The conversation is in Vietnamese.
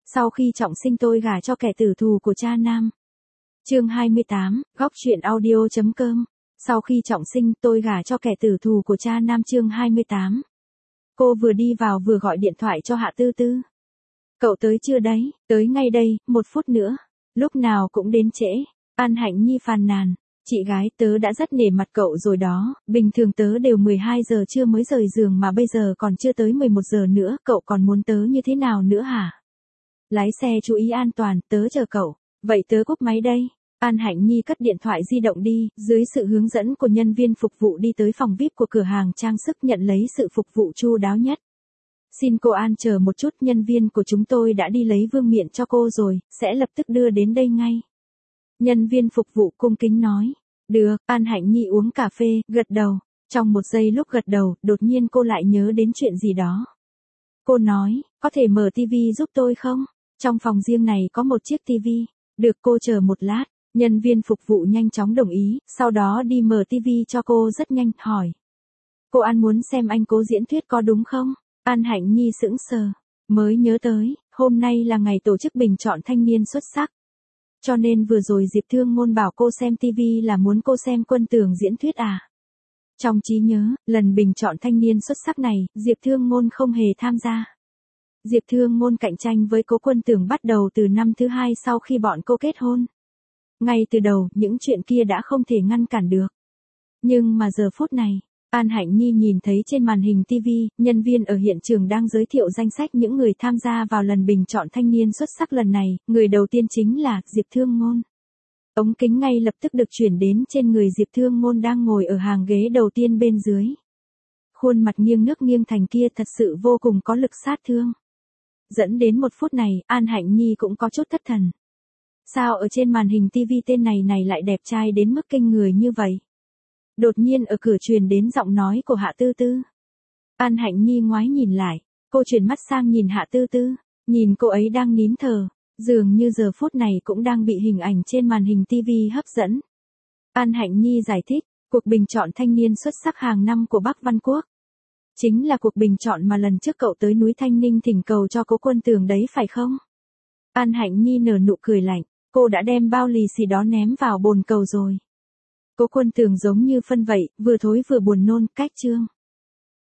Sau khi trọng sinh tôi gả cho kẻ tử thù của cha nam. Chương 28, góc truyện audio.com. Sau khi trọng sinh tôi gả cho kẻ tử thù của cha nam. Chương 28. Cô vừa đi vào vừa gọi điện thoại cho Hạ Tư Tư. Cậu tới chưa đấy? Tới ngay đây, 1 phút nữa. Lúc nào cũng đến trễ. An Hạnh Nhi phàn nàn. Chị gái tớ đã rất nể mặt cậu rồi đó, bình thường tớ đều 12 giờ trưa mới rời giường mà bây giờ còn chưa tới 11 giờ nữa, cậu còn muốn tớ như thế nào nữa hả? Lái xe chú ý an toàn, tớ chờ cậu. Vậy tớ cúp máy đây. An Hạnh Nhi cất điện thoại di động đi, dưới sự hướng dẫn của nhân viên phục vụ đi tới phòng VIP của cửa hàng trang sức nhận lấy sự phục vụ chu đáo nhất. Xin cô An chờ một chút, nhân viên của chúng tôi đã đi lấy vương miện cho cô rồi, sẽ lập tức đưa đến đây ngay. Nhân viên phục vụ cung kính nói. Được, An Hạnh Nhi uống cà phê, gật đầu. Trong một giây lúc gật đầu, đột nhiên cô lại nhớ đến chuyện gì đó. Cô nói, có thể mở tivi giúp tôi không? Trong phòng riêng này có một chiếc tivi. Được, cô chờ một lát. Nhân viên phục vụ nhanh chóng đồng ý, sau đó đi mở tivi cho cô rất nhanh, hỏi. Cô An muốn xem anh cố diễn thuyết có đúng không? An Hạnh Nhi sững sờ. Mới nhớ tới, hôm nay là ngày tổ chức bình chọn thanh niên xuất sắc. Cho nên vừa rồi Diệp Thương Ngôn bảo cô xem tivi là muốn cô xem Quân Tường diễn thuyết à? Trong trí nhớ, lần bình chọn thanh niên xuất sắc này, Diệp Thương Ngôn không hề tham gia. Diệp Thương Ngôn cạnh tranh với Cố Quân Tường bắt đầu từ năm thứ 2 sau khi bọn cô kết hôn. Ngay từ đầu, những chuyện kia đã không thể ngăn cản được. Nhưng mà giờ phút này, An Hạnh Nhi nhìn thấy trên màn hình TV, nhân viên ở hiện trường đang giới thiệu danh sách những người tham gia vào lần bình chọn thanh niên xuất sắc lần này, người đầu tiên chính là Diệp Thương Ngôn. Ống kính ngay lập tức được chuyển đến trên người Diệp Thương Ngôn đang ngồi ở hàng ghế đầu tiên bên dưới. Khuôn mặt nghiêng nước nghiêng thành kia thật sự vô cùng có lực sát thương. Dẫn đến 1 phút này, An Hạnh Nhi cũng có chút thất thần. Sao ở trên màn hình TV tên này lại đẹp trai đến mức kinh người như vậy? Đột nhiên ở cửa truyền đến giọng nói của Hạ Tư Tư. An Hạnh Nhi ngoái nhìn lại, cô chuyển mắt sang nhìn Hạ Tư Tư, nhìn cô ấy đang nín thở, dường như giờ phút này cũng đang bị hình ảnh trên màn hình TV hấp dẫn. An Hạnh Nhi giải thích, cuộc bình chọn thanh niên xuất sắc hàng năm của Bắc Văn Quốc. Chính là cuộc bình chọn mà lần trước cậu tới núi Thanh Ninh thỉnh cầu cho Cố Quân Tường đấy phải không? An Hạnh Nhi nở nụ cười lạnh, cô đã đem bao lì xì đó ném vào bồn cầu rồi. Cố Quân Tường giống như phân vậy, vừa thối vừa buồn nôn, cách chương.